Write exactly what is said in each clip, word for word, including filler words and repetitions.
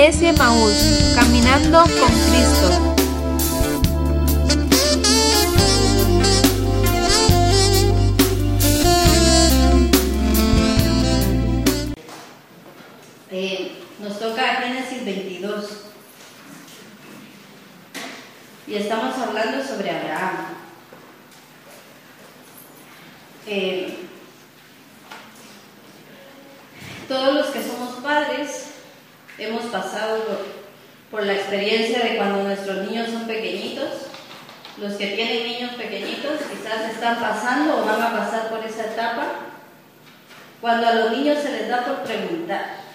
Iglesia Emaús, caminando con Cristo. Eh, nos toca Génesis veintidós y estamos hablando sobre Abraham. Eh, todos los que somos padres hemos pasado por, por la experiencia de cuando nuestros niños son pequeñitos. Los que tienen niños pequeñitos quizás están pasando o van a pasar por esa etapa, cuando a los niños se les da por preguntar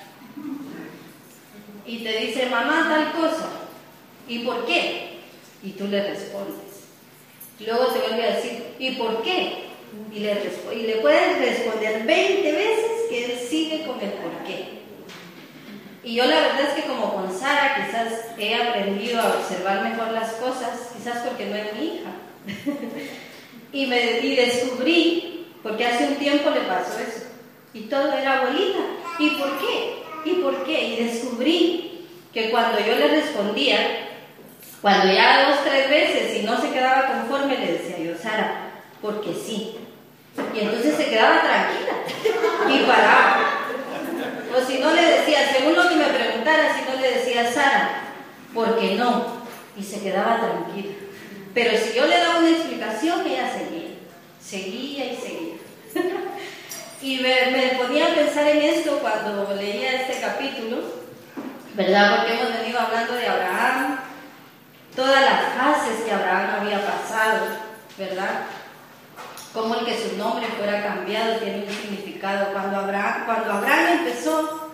y te dice: mamá, tal cosa, ¿y por qué? Y tú le respondes. Luego te vuelve a decir: ¿y por qué? Y le, y le puedes responder veinte veces que él sigue con el por qué. Y yo la verdad es que como con Sara quizás he aprendido a observar mejor las cosas, quizás porque no es mi hija. y, me, y descubrí, porque hace un tiempo le pasó eso, y todo era: abuelita, ¿y por qué? ¿Y por qué? Y descubrí que cuando yo le respondía, cuando ya dos, tres veces y no se quedaba conforme, le decía yo: Sara, porque sí. Y entonces se quedaba tranquila y paraba. O si no le decía, según lo que me preguntara, si no le decía: Sara, ¿por qué no? Y se quedaba tranquila. Pero si yo le daba una explicación, ella seguía, seguía y seguía. Y me, me ponía a pensar en esto cuando leía este capítulo, ¿verdad? Porque hemos venido hablando de Abraham, todas las fases que Abraham había pasado, ¿verdad? Como el que su nombre fuera cambiado tiene un significado. Cuando Abraham, cuando Abraham empezó,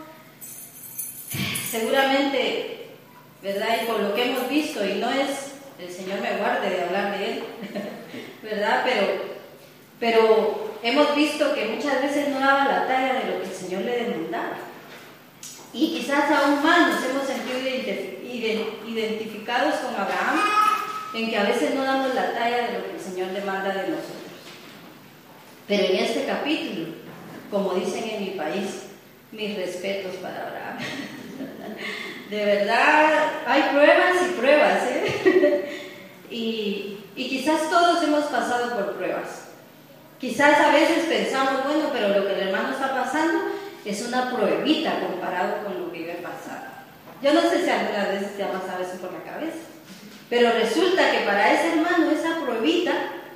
seguramente, ¿verdad? Y por lo que hemos visto, y no es, el Señor me guarde de hablar de él, ¿verdad? Pero, pero hemos visto que muchas veces no daba la talla de lo que el Señor le demandaba. Y quizás aún más nos hemos sentido identificados con Abraham, en que a veces no damos la talla de lo que el Señor demanda de nosotros. Pero en este capítulo, como dicen en mi país, mis respetos para Abraham. De verdad, hay pruebas y pruebas, ¿eh? y, y quizás todos hemos pasado por pruebas. Quizás a veces pensamos: bueno, pero lo que el hermano está pasando es una pruebita comparado con lo que yo he pasado. Yo no sé si algunas veces te ha pasado eso por la cabeza, pero resulta que para ese hermano esa pruebita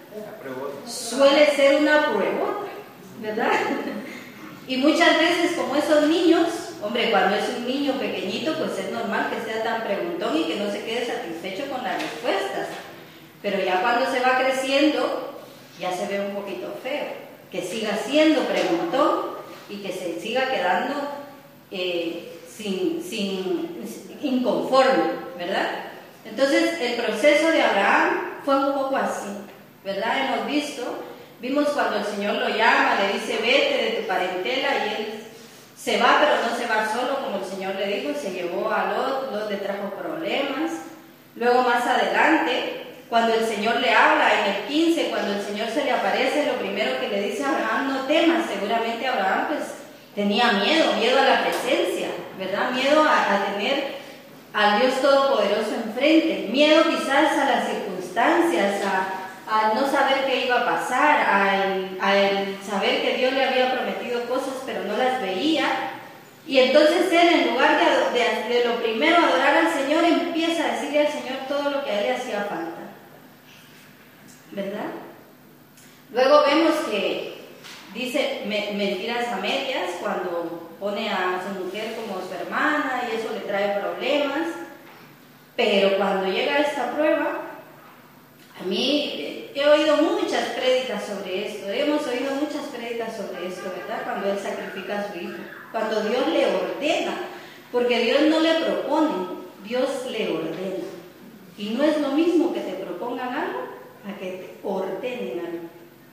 suele ser una pruebota, ¿verdad? Y muchas veces, como esos niños, hombre, cuando es un niño pequeñito, pues es normal que sea tan preguntón y que no se quede satisfecho con las respuestas. Pero ya cuando se va creciendo, ya se ve un poquito feo, que siga siendo preguntón y que se siga quedando eh, sin, sin, inconforme, ¿verdad? Entonces, el proceso de Abraham fue un poco así, ¿verdad? Hemos visto, vimos cuando el Señor lo llama, le dice: vete de tu parentela, y él se va, pero no se va solo, como el Señor le dijo, se llevó a Lot, Lot le trajo problemas. Luego más adelante, cuando el Señor le habla, en el quince, cuando el Señor se le aparece, lo primero que le dice a Abraham: no temas. Seguramente Abraham pues tenía miedo, miedo a la presencia, ¿verdad? Miedo a, a tener al Dios Todopoderoso enfrente, miedo quizás a las circunstancias, a al no saber qué iba a pasar, al, al saber que Dios le había prometido cosas pero no las veía. Y entonces él, en lugar de, de, de lo primero adorar al Señor, empieza a decirle al Señor todo lo que a él le hacía falta, ¿verdad? Luego vemos que dice me, mentiras a medias cuando pone a su mujer como su hermana y eso le trae problemas. Pero cuando llega esta prueba, a mí he oído muchas prédicas sobre esto, hemos oído muchas prédicas sobre esto, ¿verdad? Cuando él sacrifica a su hijo, cuando Dios le ordena, porque Dios no le propone, Dios le ordena. Y no es lo mismo que te propongan algo a que te ordenen algo.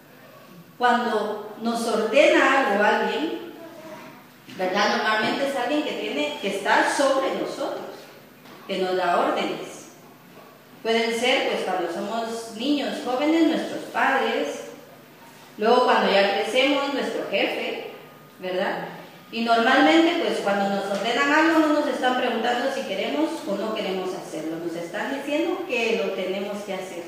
Cuando nos ordena algo alguien, ¿verdad? Normalmente es alguien que tiene que estar sobre nosotros, que nos da órdenes. Pueden ser, pues, cuando somos niños, jóvenes, nuestros padres. Luego, cuando ya crecemos, nuestro jefe, ¿verdad? Y normalmente, pues cuando nos ordenan algo, no nos están preguntando si queremos o no queremos hacerlo. Nos están diciendo que lo tenemos que hacer.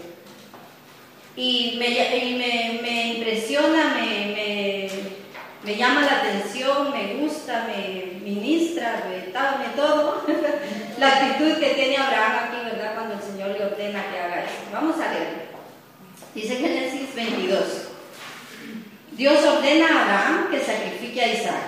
Y me, y me, me impresiona, me, me, me llama la atención, me gusta, me ministra, me, me todo la actitud que tiene Abraham aquí, ¿verdad? Cuando el Señor le ordena que haga eso. Vamos a leer. Dice Génesis veintidós. Dios ordena a Abraham que sacrifique a Isaac.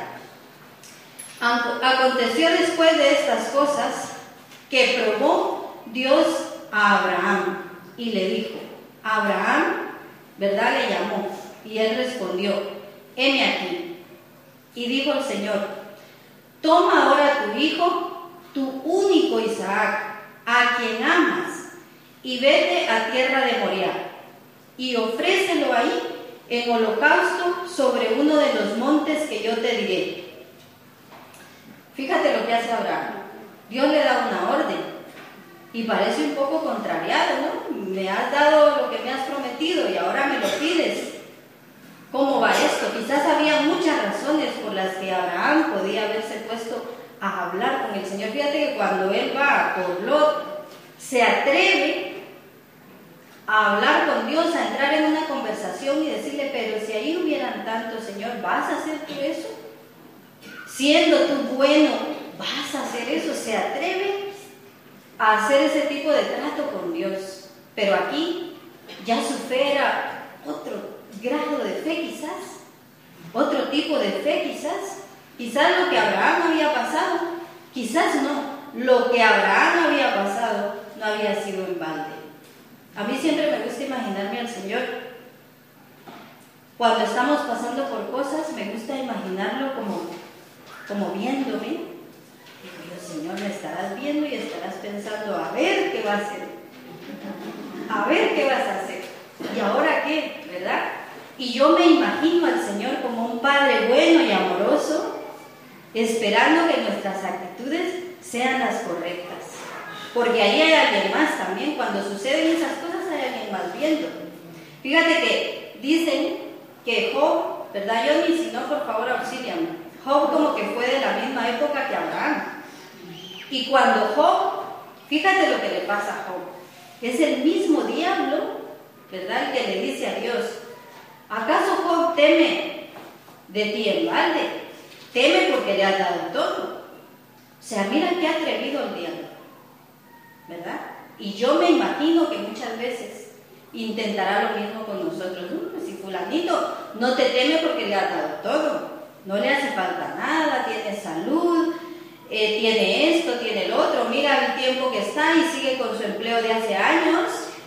Aconteció después de estas cosas que probó Dios a Abraham y le dijo: Abraham, ¿verdad? Le llamó y él respondió: heme aquí. Y dijo el Señor: toma ahora tu hijo, tu único Isaac, a quien amas, y vete a tierra de Moriah, y ofrécelo ahí en holocausto sobre uno de los montes que yo te diré. Fíjate lo que hace Abraham. Dios le da una orden y parece un poco contrariado, ¿no? Me has dado lo que me has prometido y ahora me lo pides. ¿Cómo va esto? Quizás había muchas razones por las que Abraham podía haberse puesto a hablar con el Señor. Fíjate que cuando él va por Lot, se atreve a hablar con Dios, a entrar en una conversación y decirle: pero si ahí hubieran tantos, Señor, ¿vas a hacer tú eso? Siendo tú bueno, ¿vas a hacer eso? Se atreve a hacer ese tipo de trato con Dios. Pero aquí ya su fe era otro grado de fe, quizás, otro tipo de fe, quizás, quizás lo que Abraham había pasado, quizás no, lo que Abraham había pasado no había sido en balde. A mí siempre me gusta imaginarme al Señor, cuando estamos pasando por cosas, me gusta imaginarlo como, como viéndome. Digo yo: Señor, me estarás viendo y estarás pensando, a ver qué va a hacer, a ver qué vas a hacer, y ahora qué, ¿verdad? Y yo me imagino al Señor como un Padre bueno y amoroso, esperando que nuestras actitudes sean las correctas. Porque ahí hay alguien más también. Cuando suceden esas cosas, hay alguien más viendo. Fíjate que dicen que Job, ¿verdad? Yo ni si no, por favor, auxíliame. Job como que fue de la misma época que Abraham. Y cuando Job, fíjate lo que le pasa a Job. Es el mismo diablo, ¿verdad?, el que le dice a Dios: ¿acaso Job teme de ti en balde? Teme porque le has dado todo. O sea, mira qué atrevido el diablo, ¿verdad? Y yo me imagino que muchas veces intentará lo mismo con nosotros. Uh, si fulanito no te teme porque le has dado todo, no le hace falta nada, tiene salud, eh, tiene esto, tiene el otro, mira el tiempo que está y sigue con su empleo de hace años,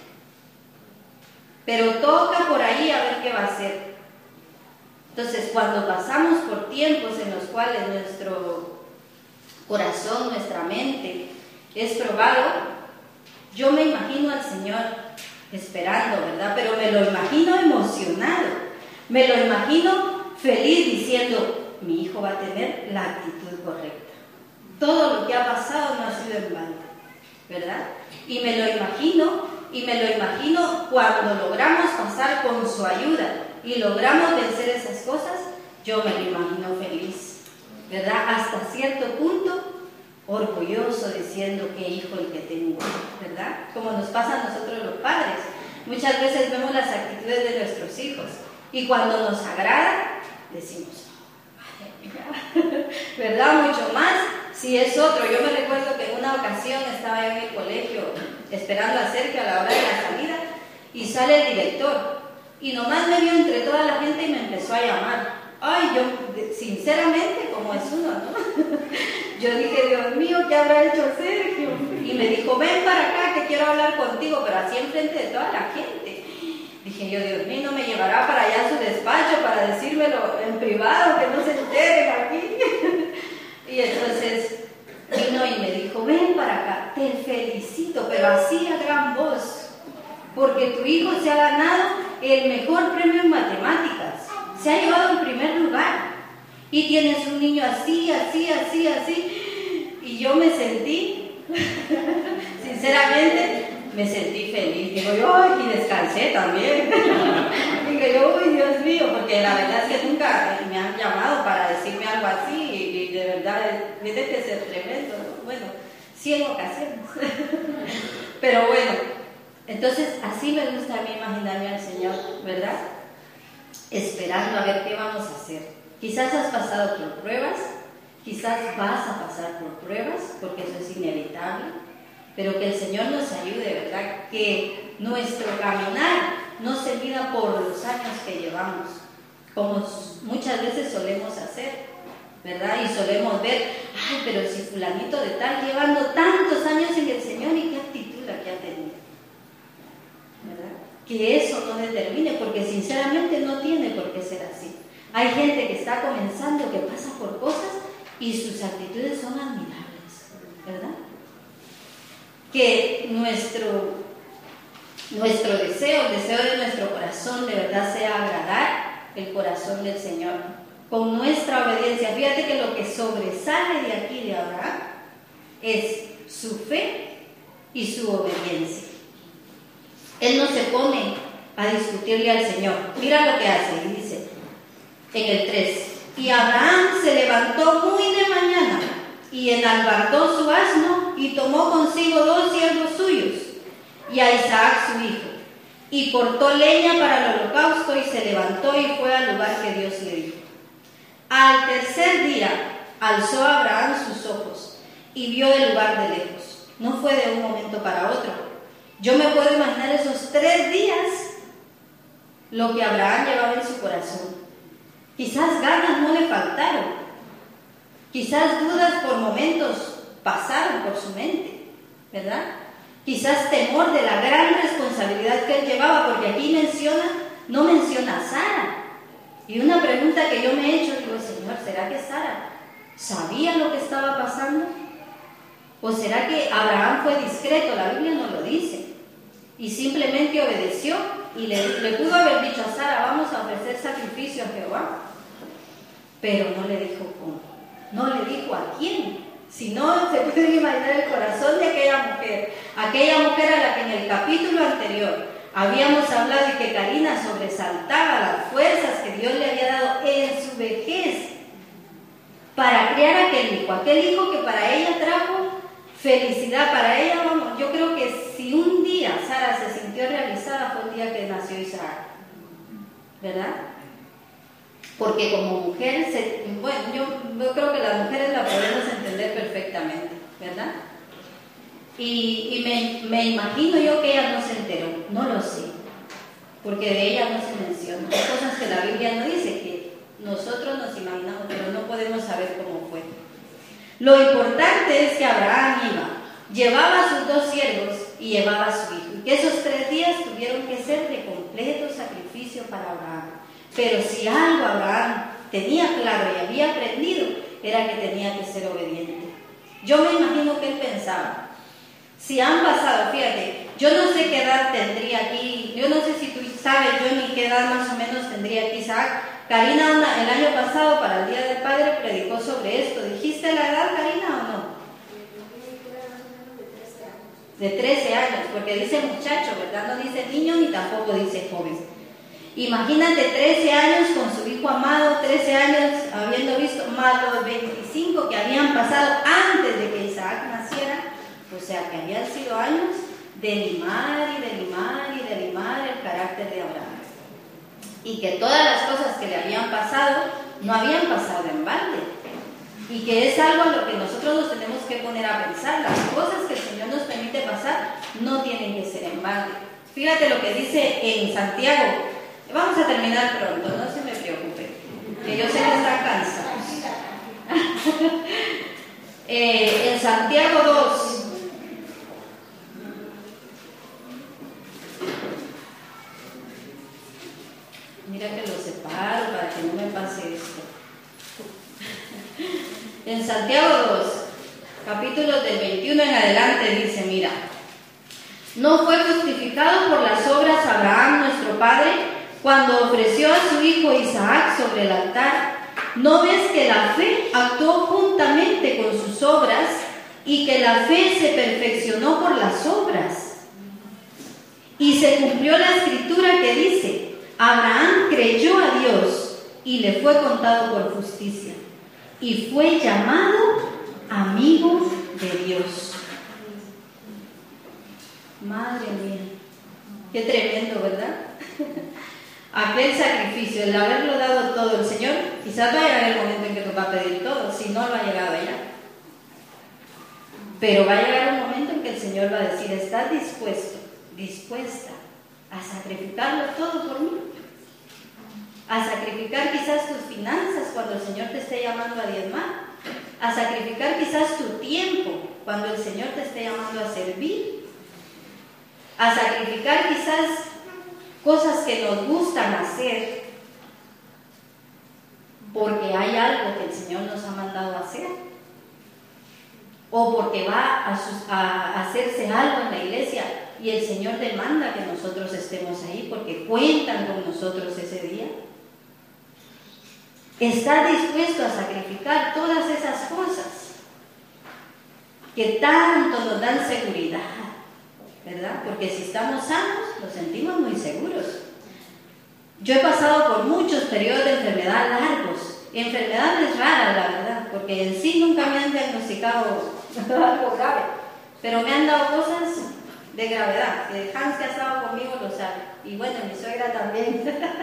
pero toca por ahí a ver qué va a hacer. Entonces, cuando pasamos por tiempos en los cuales nuestro corazón, nuestra mente es probado, yo me imagino al Señor esperando, ¿verdad? Pero me lo imagino emocionado, me lo imagino feliz diciendo: mi hijo va a tener la actitud correcta. Todo lo que ha pasado no ha sido en balde, ¿verdad? Y me lo imagino, y me lo imagino cuando logramos pasar con su ayuda y logramos vencer esas cosas, yo me lo imagino feliz, ¿verdad? Hasta cierto punto orgulloso, diciendo: qué hijo el que tengo, ¿verdad? Como nos pasa a nosotros los padres. Muchas veces vemos las actitudes de nuestros hijos y cuando nos agrada, decimos: ¿verdad? Mucho más si es otro. Yo me recuerdo que en una ocasión estaba yo en el colegio esperando a Sergio a la hora de la salida y sale el director y nomás me vio entre toda la gente y me empezó a llamar. Ay, yo sinceramente, como es uno, ¿no? Yo dije: Dios mío, ¿qué habrá hecho Sergio? Y me dijo: ven para acá que quiero hablar contigo, pero así enfrente de toda la gente. Dije yo: Dios mío, no me llevará para allá a su despacho para decírmelo en privado, que no se enteren aquí. Y entonces vino y me dijo: ven para acá, te felicito, pero así a gran voz, porque tu hijo se ha ganado el mejor premio en matemáticas, se ha llevado en primer lugar, y tienes un niño así, así, así, así. Y yo me sentí, sinceramente, me sentí feliz. Digo yo: ay, y descansé también. Digo yo: uy, Dios mío, porque la verdad es que nunca me han llamado para decirme algo así. ¿verdad? Tiene que ser tremendo, ¿no? Bueno, cien ocasiones. Pero bueno, entonces así me gusta a mí imaginarme al Señor, ¿verdad? Esperando a ver qué vamos a hacer. Quizás has pasado por pruebas, quizás vas a pasar por pruebas, porque eso es inevitable, pero que el Señor nos ayude, ¿verdad? Que nuestro caminar no se mida por los años que llevamos, como muchas veces solemos hacer, ¿verdad? Y solemos ver, ay, pero si fulanito de tal llevando tantos años en el Señor, ¿y qué actitud la que ha tenido? ¿Verdad? Que eso no determine, porque sinceramente no tiene por qué ser así. Hay gente que está comenzando, que pasa por cosas y sus actitudes son admirables, ¿verdad? Que nuestro, nuestro deseo, el deseo de nuestro corazón de verdad sea agradar el corazón del Señor con nuestra obediencia. Fíjate que lo que sobresale de aquí de Abraham es su fe y su obediencia. Él no se pone a discutirle al Señor. Mira lo que hace, y dice en el tres: y Abraham se levantó muy de mañana y enalbardó su asno y tomó consigo dos siervos suyos y a Isaac su hijo, y cortó leña para el holocausto y se levantó y fue al lugar que Dios le dijo. Al tercer día alzó Abraham sus ojos y vio el lugar de lejos. No fue de un momento para otro. Yo me puedo imaginar esos tres días lo que Abraham llevaba en su corazón. Quizás ganas no le faltaron, quizás dudas por momentos pasaron por su mente, ¿verdad? Quizás temor de la gran responsabilidad que él llevaba, porque aquí menciona, no menciona a Sara. Y una pregunta que yo me he hecho, digo, Señor, ¿será que Sara sabía lo que estaba pasando? ¿O será que Abraham fue discreto? La Biblia no lo dice. Y simplemente obedeció y le, le pudo haber dicho a Sara, vamos a ofrecer sacrificio a Jehová. Pero no le dijo cómo, no le dijo a quién. Si no, se pueden imaginar el corazón de aquella mujer, aquella mujer a la que en el capítulo anterior habíamos hablado y que Karina sobresaltaba las fuerzas que Dios le había dado en su vejez para criar aquel hijo, aquel hijo que para ella trajo felicidad, para ella, vamos, yo creo que si un día Sara se sintió realizada fue el día que nació Isaac, ¿verdad? Porque como mujer, se, bueno, yo, yo creo que las mujeres la podemos entender perfectamente, ¿verdad? Y, y me, me imagino yo que ella no se enteró, no lo sé, porque de ella no se menciona. Hay cosas que la Biblia no dice, que nosotros nos imaginamos, pero no podemos saber cómo fue. Lo importante es que Abraham iba, llevaba a sus dos siervos y llevaba a su hijo, y que esos tres días tuvieron que ser de completo sacrificio para Abraham. Pero si algo Abraham tenía claro y había aprendido, era que tenía que ser obediente. Yo me imagino que él pensaba, si han pasado, fíjate, yo no sé qué edad tendría aquí, yo no sé si tú sabes yo ni qué edad más o menos tendría aquí Isaac. Karina el año pasado para el Día del Padre predicó sobre esto. ¿Dijiste la edad, Karina, o no? De trece años, porque dice muchacho, ¿verdad? No dice niño ni tampoco dice joven. Imagínate trece años con su hijo amado, trece años habiendo visto, más los veinticinco que habían pasado antes de que Isaac naciera, o sea que habían sido años de limar y de limar y de limar el carácter de Abraham. Y que todas las cosas que le habían pasado no habían pasado en balde. Y que es algo a lo que nosotros nos tenemos que poner a pensar. Las cosas que el Señor nos permite pasar no tienen que ser en balde. Fíjate lo que dice en Santiago. Vamos a terminar pronto, no se me preocupe, que yo sé que están cansados. eh, en Santiago dos, mira que lo separo para que no me pase esto. En Santiago dos, capítulos del veintiuno en adelante, dice, mira, no fue justificado por las obras Abraham nuestro padre cuando ofreció a su hijo Isaac sobre el altar. ¿No ves que la fe actuó juntamente con sus obras y que la fe se perfeccionó por las obras? Y se cumplió la escritura que dice, Abraham creyó a Dios y le fue contado por justicia. y fue llamado amigo de Dios. Madre mía, qué tremendo, ¿verdad? Aquel sacrificio, el haberlo dado todo el Señor, quizás va a llegar el momento en que nos va a pedir todo, si no lo ha llegado ya. Pero va a llegar un momento en que el Señor va a decir, ¿estás dispuesto, dispuesta a sacrificarlo todo por mí? A sacrificar quizás tus finanzas cuando el Señor te esté llamando a diezmar, a sacrificar quizás tu tiempo cuando el Señor te esté llamando a servir, a sacrificar quizás cosas que nos gustan hacer porque hay algo que el Señor nos ha mandado a hacer, o porque va a, sus, a hacerse algo en la iglesia y el Señor demanda que nosotros estemos ahí porque cuentan con nosotros ese día. ¿Estás dispuesto a sacrificar todas esas cosas que tanto nos dan seguridad? ¿Verdad? Porque si estamos sanos, nos sentimos muy seguros. Yo he pasado por muchos periodos de enfermedad largos, enfermedades raras, la verdad, porque en sí nunca me han diagnosticado algo grave, pero me han dado cosas de gravedad, que Hans, que ha estado conmigo, lo sabe, y bueno, mi suegra también.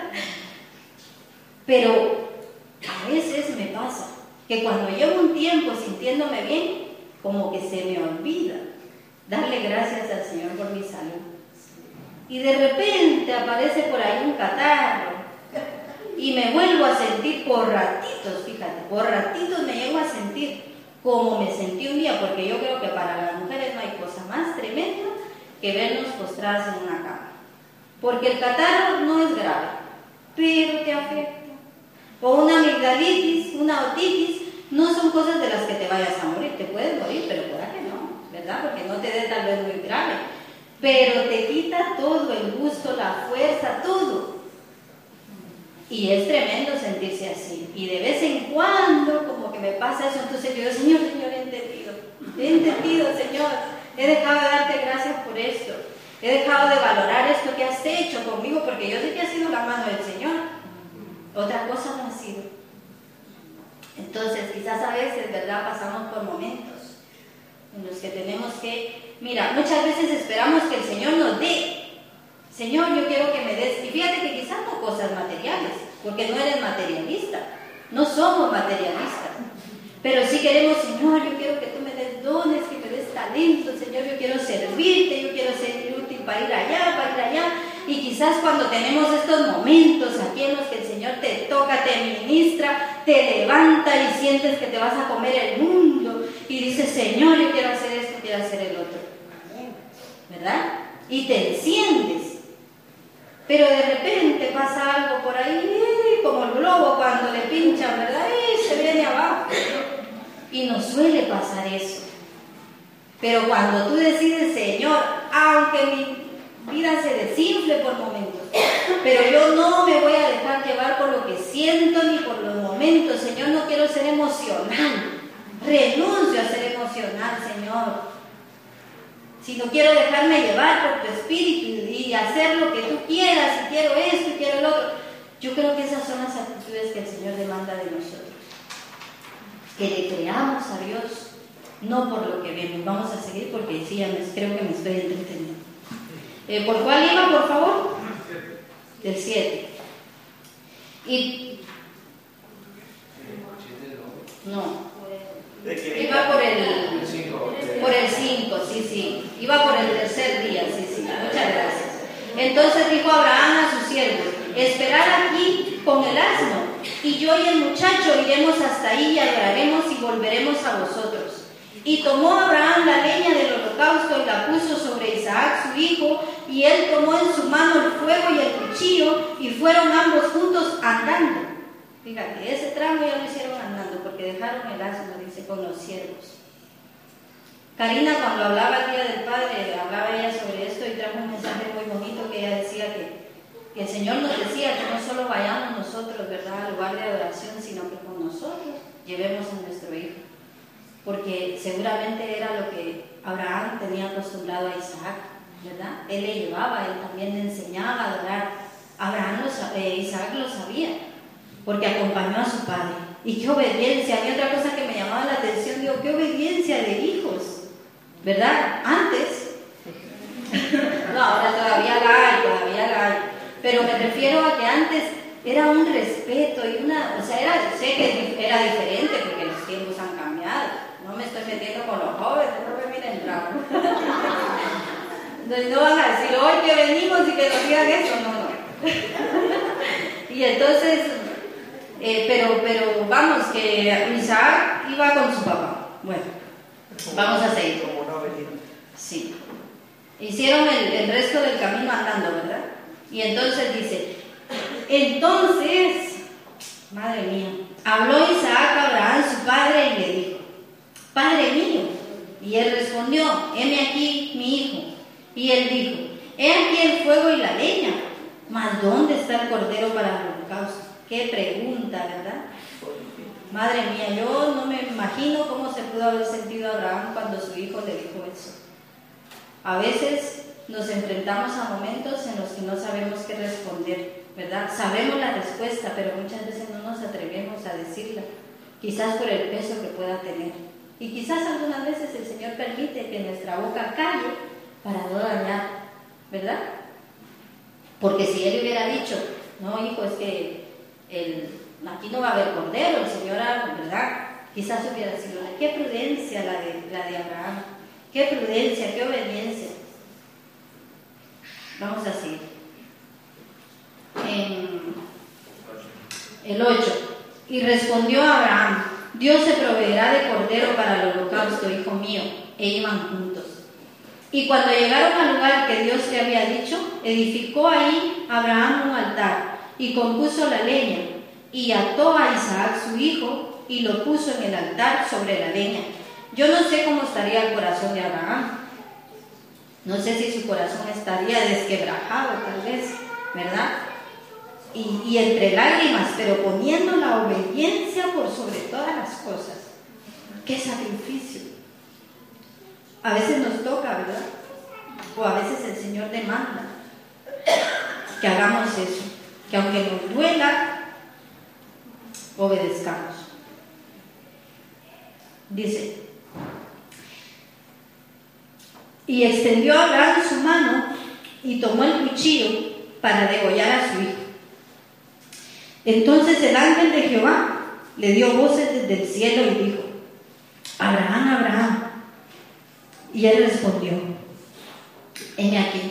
Pero a veces me pasa que cuando llevo un tiempo sintiéndome bien, como que se me olvida darle gracias al Señor por mi salud. Y de repente aparece por ahí un catarro y me vuelvo a sentir por ratitos, fíjate, por ratitos me llego a sentir como me sentí un día, porque yo creo que para las mujeres no hay cosa más tremenda que vernos postradas en una cama. Porque el catarro no es grave, pero te afecta. O una amigdalitis, una otitis, no son cosas de las que te vayas a morir, te puedes morir, pero pueda que no, ¿verdad? Porque no te dé tal vez muy grave, pero te quita todo, el gusto, la fuerza, todo. Y es tremendo sentirse así, y de vez en cuando como que me pasa eso, entonces yo digo, Señor, Señor, he entendido, he entendido, Señor, he dejado de darte gracias por esto, he dejado de valorar esto que has hecho conmigo, porque yo sé que ha sido la mano del Señor, otra cosa no ha sido. Entonces quizás a veces, ¿verdad?, pasamos por momentos en los que tenemos que, mira, muchas veces esperamos que el Señor nos dé. Señor, yo quiero que me des, y fíjate que quizás no cosas materiales, porque no eres materialista, no somos materialistas, pero sí queremos, Señor, yo quiero que tú me des dones, que me des talento, Señor, yo quiero servirte, yo quiero ser útil para ir allá, para ir allá, y quizás cuando tenemos estos momentos aquí en los que el Señor te toca, te ministra, te levanta y sientes que te vas a comer el mundo, y dices, Señor, yo quiero hacer esto, quiero hacer el otro, ¿verdad? Y te enciendes. Pero de repente pasa algo por ahí, como el globo cuando le pinchan, ¿verdad? Y se viene abajo. Y nos suele pasar eso. Pero cuando tú decides, Señor, aunque mi vida se desinfle por momentos, pero yo no me voy a dejar llevar por lo que siento ni por los momentos, Señor, no quiero ser emocional. Renuncio a ser emocional, Señor. Si no quiero dejarme llevar por tu espíritu y hacer lo que tú quieras, y quiero esto y quiero el otro. Yo creo que esas son las actitudes que el Señor demanda de nosotros. Que le creamos a Dios, no por lo que vemos. Vamos a seguir porque sí, ya me, creo que me estoy entreteniendo. Eh, ¿Por cuál iba, por favor? Del siete. Y... No. Iba por el... Por el cinco, sí, sí. Iba por el tercer día, sí, sí. Muchas gracias. Entonces dijo Abraham a sus siervos, esperad aquí con el asno, y yo y el muchacho iremos hasta ahí y adoraremos y volveremos a vosotros. Y tomó Abraham la leña del holocausto y la puso sobre Isaac su hijo, y él tomó en su mano el fuego y el cuchillo, y fueron ambos juntos andando. Fíjate, ese tramo ya lo hicieron andando, porque dejaron el asno, dice, con los siervos. Karina, cuando hablaba el Día del Padre, hablaba ella sobre esto y trajo un mensaje muy bonito que ella decía que, que el Señor nos decía que no solo vayamos nosotros, ¿verdad?, al lugar de adoración, sino que con nosotros llevemos a nuestro hijo. Porque seguramente era lo que Abraham tenía acostumbrado a Isaac, ¿verdad? Él le llevaba, él también le enseñaba a adorar. Abraham, lo, eh, Isaac lo sabía, porque acompañó a su padre. Y qué obediencia. A mí otra cosa que me llamaba la atención, digo, qué obediencia de hijos, ¿verdad? Antes, no, ahora todavía la hay, todavía la hay, pero me refiero a que antes era un respeto y una, o sea, era, sé que era diferente porque los tiempos han cambiado. No me estoy metiendo con los jóvenes, no me miren bravo. No van a decir, hoy que venimos y que nos digan eso, no, no. Y entonces, eh, pero, pero vamos, que Isaac iba con su papá. Bueno, vamos a seguir. Sí. Hicieron el, el resto del camino andando, ¿verdad? Y entonces dice, entonces, madre mía, habló Isaac a Abraham, su padre, y le dijo, Padre mío. Y él respondió, heme aquí mi hijo. Y él dijo, he aquí el fuego y la leña, mas ¿dónde está el cordero para el holocausto? Qué pregunta, ¿verdad? Madre mía, yo no me imagino cómo se pudo haber sentido Abraham cuando su hijo le dijo eso. A veces nos enfrentamos a momentos en los que no sabemos qué responder, ¿verdad? Sabemos la respuesta, pero muchas veces no nos atrevemos a decirla, quizás por el peso que pueda tener. Y quizás algunas veces el Señor permite que nuestra boca calle para no dañar, ¿verdad? Porque si Él hubiera dicho, no, hijo, es que el, aquí no va a haber cordero, el Señor, ¿verdad? Quizás hubiera sido, qué prudencia la de, la de Abraham, qué prudencia, qué obediencia. Vamos a seguir. En el ocho. Y respondió Abraham, Dios se proveerá de cordero para el holocausto, hijo mío. E iban juntos. Y cuando llegaron al lugar que Dios le había dicho, edificó ahí Abraham un altar y compuso la leña y ató a Isaac su hijo y lo puso en el altar sobre la leña. Yo no sé cómo estaría el corazón de Abraham. No sé si su corazón estaría desquebrajado, tal vez, ¿verdad? Y, y entre lágrimas, pero poniendo la obediencia por sobre todas las cosas. ¡Qué sacrificio! A veces nos toca, ¿verdad? O a veces el Señor demanda que hagamos eso, que aunque nos duela, obedezcamos. Dice, y extendió Abraham su mano y tomó el cuchillo para degollar a su hijo. Entonces el ángel de Jehová le dio voces desde el cielo y dijo, Abraham, Abraham. Y él respondió, heme aquí.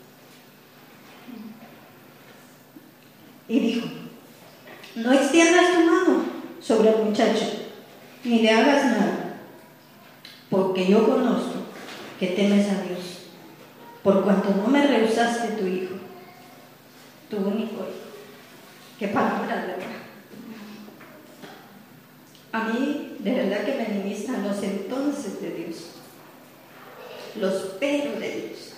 Y dijo, no extiendas tu mano sobre el muchacho, ni le hagas nada, porque yo conozco que temes a Dios, por cuanto no me rehusaste tu hijo, tu único hijo. Qué palabras, ¿verdad? A mí, de verdad que me ministran los entonces de Dios, los pero de Dios.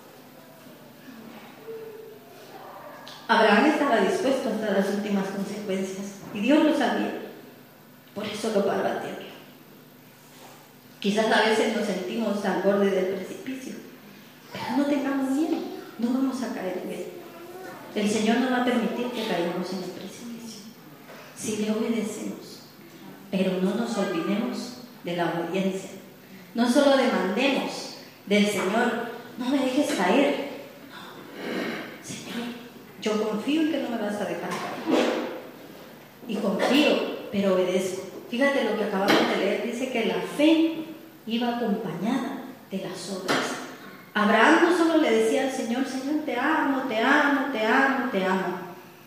Abraham estaba dispuesto hasta las últimas consecuencias y Dios lo sabía, por eso lo paró a tierra. Quizás a veces nos sentimos al borde del precipicio, pero no tengamos miedo, no vamos a caer en él. El Señor no va a permitir que caigamos en el precipicio si le obedecemos, pero no nos olvidemos de la obediencia. No solo demandemos del Señor, no me dejes caer. No, Señor, yo confío en que no me vas a dejar caer. Y confío, pero obedezco. Fíjate lo que acabamos de leer, dice que la fe iba acompañada de las obras. Abraham no solo le decía al Señor, Señor, te amo, te amo, te amo, te amo.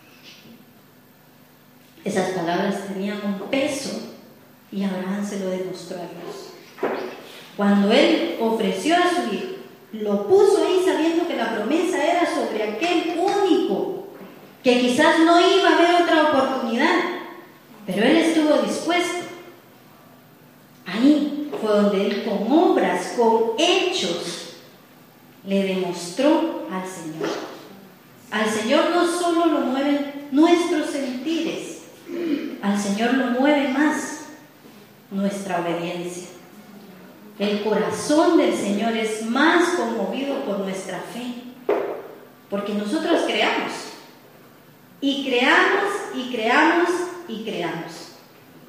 Esas palabras tenían un peso y Abraham se lo demostró a Dios. Cuando él ofreció a su hijo, lo puso ahí sabiendo que la promesa era sobre aquel único, que quizás no iba a haber otra oportunidad, pero él estuvo dispuesto. Ahí fue donde él con obras, con hechos, le demostró al Señor. Al Señor no solo lo mueven nuestros sentires, al Señor lo mueve más nuestra obediencia. El corazón del Señor es más conmovido por nuestra fe, porque nosotros creamos, y creamos, y creamos, y creamos.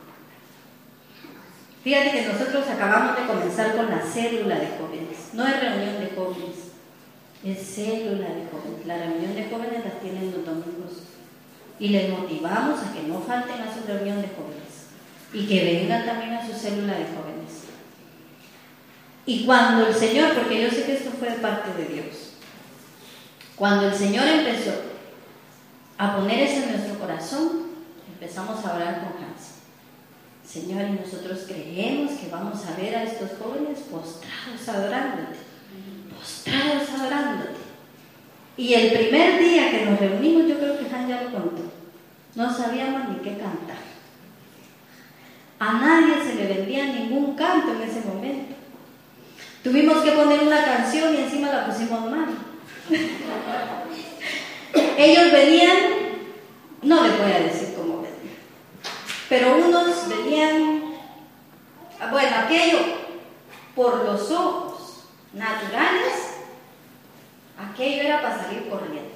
Fíjate que nosotros acabamos de comenzar con la célula de jóvenes. No es reunión de jóvenes, es célula de jóvenes. La reunión de jóvenes la tienen los domingos. Y les motivamos a que no falten a su reunión de jóvenes y que vengan también a su célula de jóvenes. Y cuando el Señor, porque yo sé que esto fue de parte de Dios, cuando el Señor empezó a poner eso en nuestro corazón, empezamos a hablar con Hans. Señor, y nosotros creemos que vamos a ver a estos jóvenes postrados adorándote, postrados adorándote. Y el primer día que nos reunimos, yo creo que Hans ya lo contó, no sabíamos ni qué cantar. A nadie se le vendía ningún canto en ese momento. Tuvimos que poner una canción y encima la pusimos mal. Ellos venían, no les voy a decir cómo venían, pero unos venían, bueno, aquello por los ojos naturales, aquello era para salir corriendo.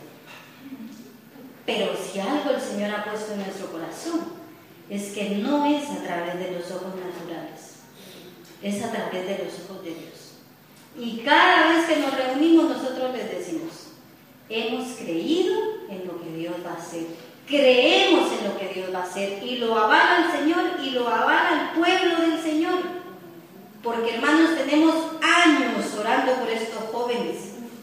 Pero si algo el Señor ha puesto en nuestro corazón, es que no es a través de los ojos naturales, es a través de los ojos de Dios. Y cada vez que nos reunimos nosotros les decimos, hemos creído en lo que Dios va a hacer, creemos en lo que Dios va a hacer, y lo avala el Señor y lo avala el pueblo del Señor, porque hermanos, tenemos años orando por estos jóvenes,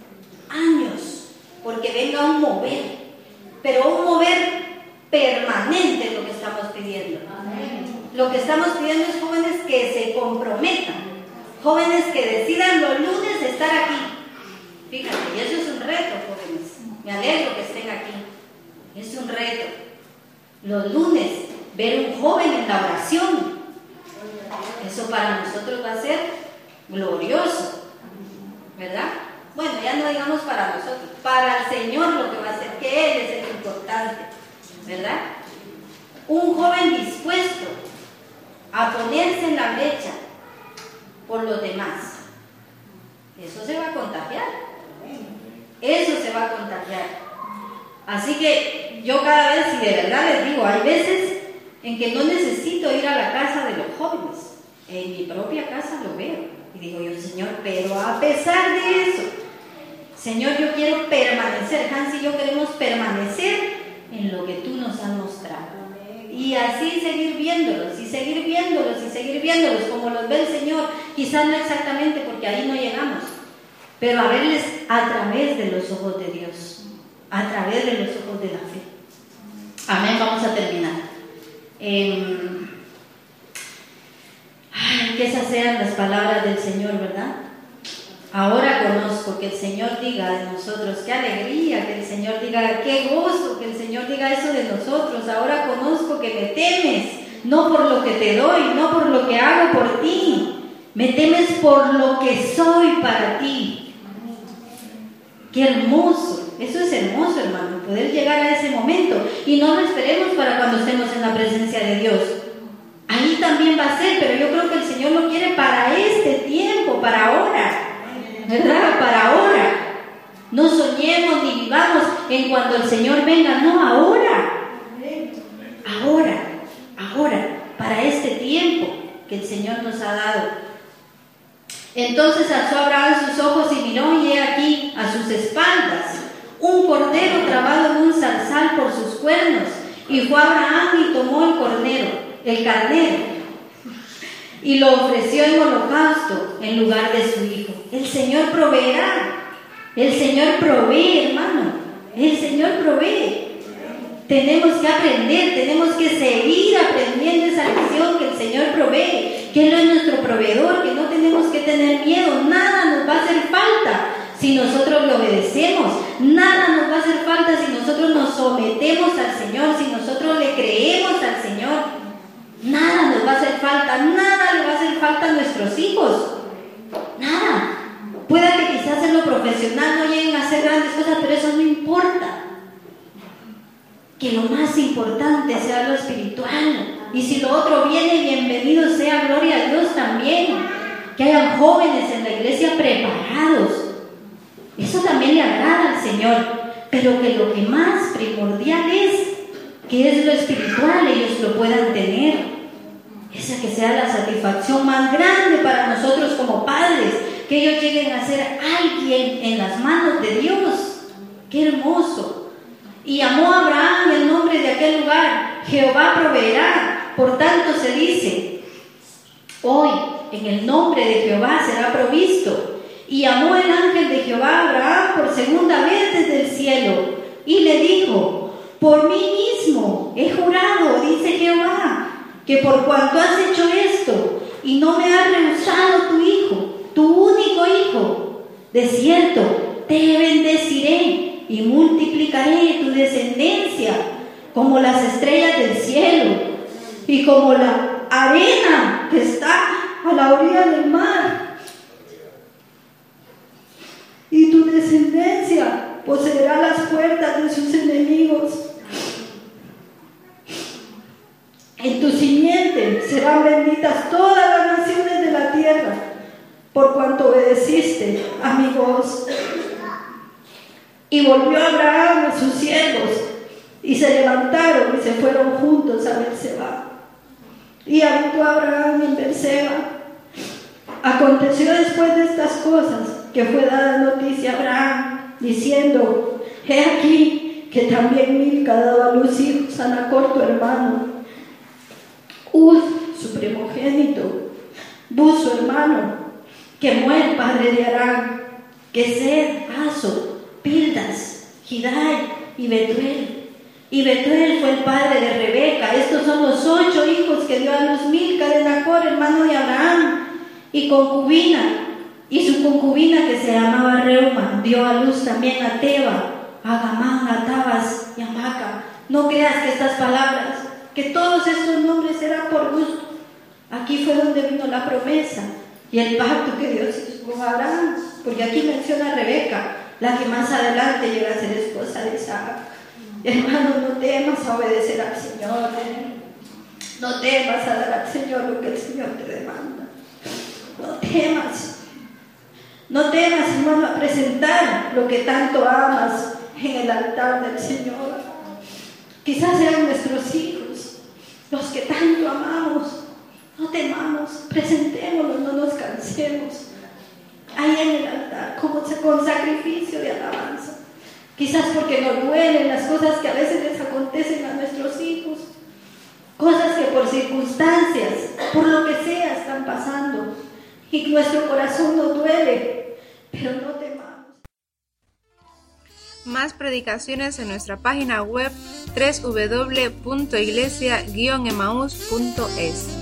años, porque venga un mover, pero un mover permanente es lo que estamos pidiendo. Amén. Lo que estamos pidiendo es jóvenes que se comprometan, jóvenes que decidan los lunes estar aquí. Fíjate, y eso es un reto, jóvenes. Me alegro que estén aquí. Es un reto. Los lunes, ver un joven en la oración. Eso para nosotros va a ser glorioso, ¿verdad? Bueno, ya no digamos para nosotros, para el Señor lo que va a hacer, que Él es el importante, ¿verdad? Un joven dispuesto a ponerse en la brecha por los demás. Eso se va a contagiar. Eso se va a contagiar. Así que yo cada vez, y de verdad les digo, hay veces en que no necesito ir a la casa de los jóvenes. En mi propia casa lo veo. Y digo yo, Señor, pero a pesar de eso, Señor, yo quiero permanecer. Hans y yo queremos permanecer en lo que tú nos has mostrado. Y así seguir viéndolos, y seguir viéndolos, y seguir viéndolos como los ve el Señor. Quizás no exactamente porque ahí no llegamos, pero a verles a través de los ojos de Dios, a través de los ojos de la fe. Amén, vamos a terminar. Eh, ay, que esas sean las palabras del Señor, ¿verdad? Ahora conozco, que el Señor diga de nosotros, qué alegría, que el Señor diga, qué gozo, que el Señor diga eso de nosotros. Ahora conozco que me temes, no por lo que te doy, no por lo que hago por ti, me temes por lo que soy para ti. Qué hermoso, eso es hermoso, hermano, poder llegar a ese momento. Y no lo esperemos para cuando estemos en la presencia de Dios. Ahí también va a ser, pero yo creo que el Señor lo quiere para este tiempo, para ahora, ¿verdad? Para ahora. No soñemos ni vivamos en cuando el Señor venga, no, ahora. Ahora, ahora, para este tiempo que el Señor nos ha dado. Entonces alzó Abraham sus ojos y miró, y he aquí a sus espaldas un cordero trabado en un zarzal por sus cuernos. Y fue Abraham y tomó el cordero, el carnero, y lo ofreció en holocausto en lugar de su hijo. El Señor proveerá. El Señor provee, hermano. El Señor provee. Tenemos que aprender, tenemos que seguir aprendiendo esa lección que el Señor provee, que Él es nuestro proveedor, que no tenemos que tener miedo. Nada nos va a hacer falta si nosotros le obedecemos. Nada nos va a hacer falta si nosotros nos sometemos al Señor, si nosotros le creemos al Señor. Nada nos va a hacer falta, nada le va a hacer falta a nuestros hijos. Nada. Pueda que quizás en lo profesional no lleguen a hacer grandes cosas, pero eso no importa. Que lo más importante sea lo espiritual. Y si lo otro viene, bienvenido sea, gloria a Dios también. Que hayan jóvenes en la iglesia preparados. Eso también le agrada al Señor. Pero que lo que más primordial es, que es lo espiritual, ellos lo puedan tener. Esa que sea la satisfacción más grande para nosotros como padres, que ellos lleguen a ser alguien en las manos de Dios. ¡Qué hermoso! Y llamó a Abraham el nombre de aquel lugar, Jehová proveerá. Por tanto se dice, hoy en el nombre de Jehová será provisto. Y llamó el ángel de Jehová a Abraham por segunda vez desde el cielo y le dijo, por mí mismo he jurado, dice Jehová, que por cuanto has hecho esto y no me has rehusado tu hijo, tu único hijo, de cierto te bendeciré y multiplicaré tu descendencia como las estrellas del cielo y como la arena que está a la orilla del mar. Y tu descendencia poseerá las puertas de sus enemigos. En tu simiente serán benditas todas las naciones de la tierra, por cuanto obedeciste a mi voz. Y volvió Abraham a sus siervos, y se levantaron y se fueron juntos a Berseba. Y habitó Abraham en Berseba. Aconteció después de estas cosas que fue dada noticia a Abraham, diciendo, he aquí que también Milca ha dado a luz hijos a Nacor tu hermano, Uz su primogénito, Buz su hermano, Kemuel padre de Arán, Kesed, Aso, Pildas, Gidai y Betuel. Y Betuel fue el padre de Rebeca. Estos son los ocho hijos que dio a luz Milca de Nacor, hermano de Abraham, y concubina. Y su concubina, que se llamaba Reuma, dio a luz también a Teba, a Gamán, a Tabas y a Maca. No creas que estas palabras, que todos estos nombres eran por gusto. Aquí fue donde vino la promesa y el pacto que Dios hizo con Abraham, porque aquí menciona a Rebeca, la que más adelante llega a ser esposa de Isaac. Hermano, no temas a obedecer al Señor, ¿eh? No temas a dar al Señor lo que el Señor te demanda. No temas. No temas, hermano, a presentar lo que tanto amas en el altar del Señor. Quizás sean nuestros hijos, los que tanto amamos. No temamos, presentémoslos, no nos cansemos. Ahí en el altar, como con sacrificio de alabanza. Quizás porque nos duelen las cosas que a veces les acontecen a nuestros hijos. Cosas que por circunstancias, por lo que sea, están pasando. Y nuestro corazón nos duele, pero no temamos. Más predicaciones en nuestra página web doble u doble u doble u punto iglesia guion emaús punto es.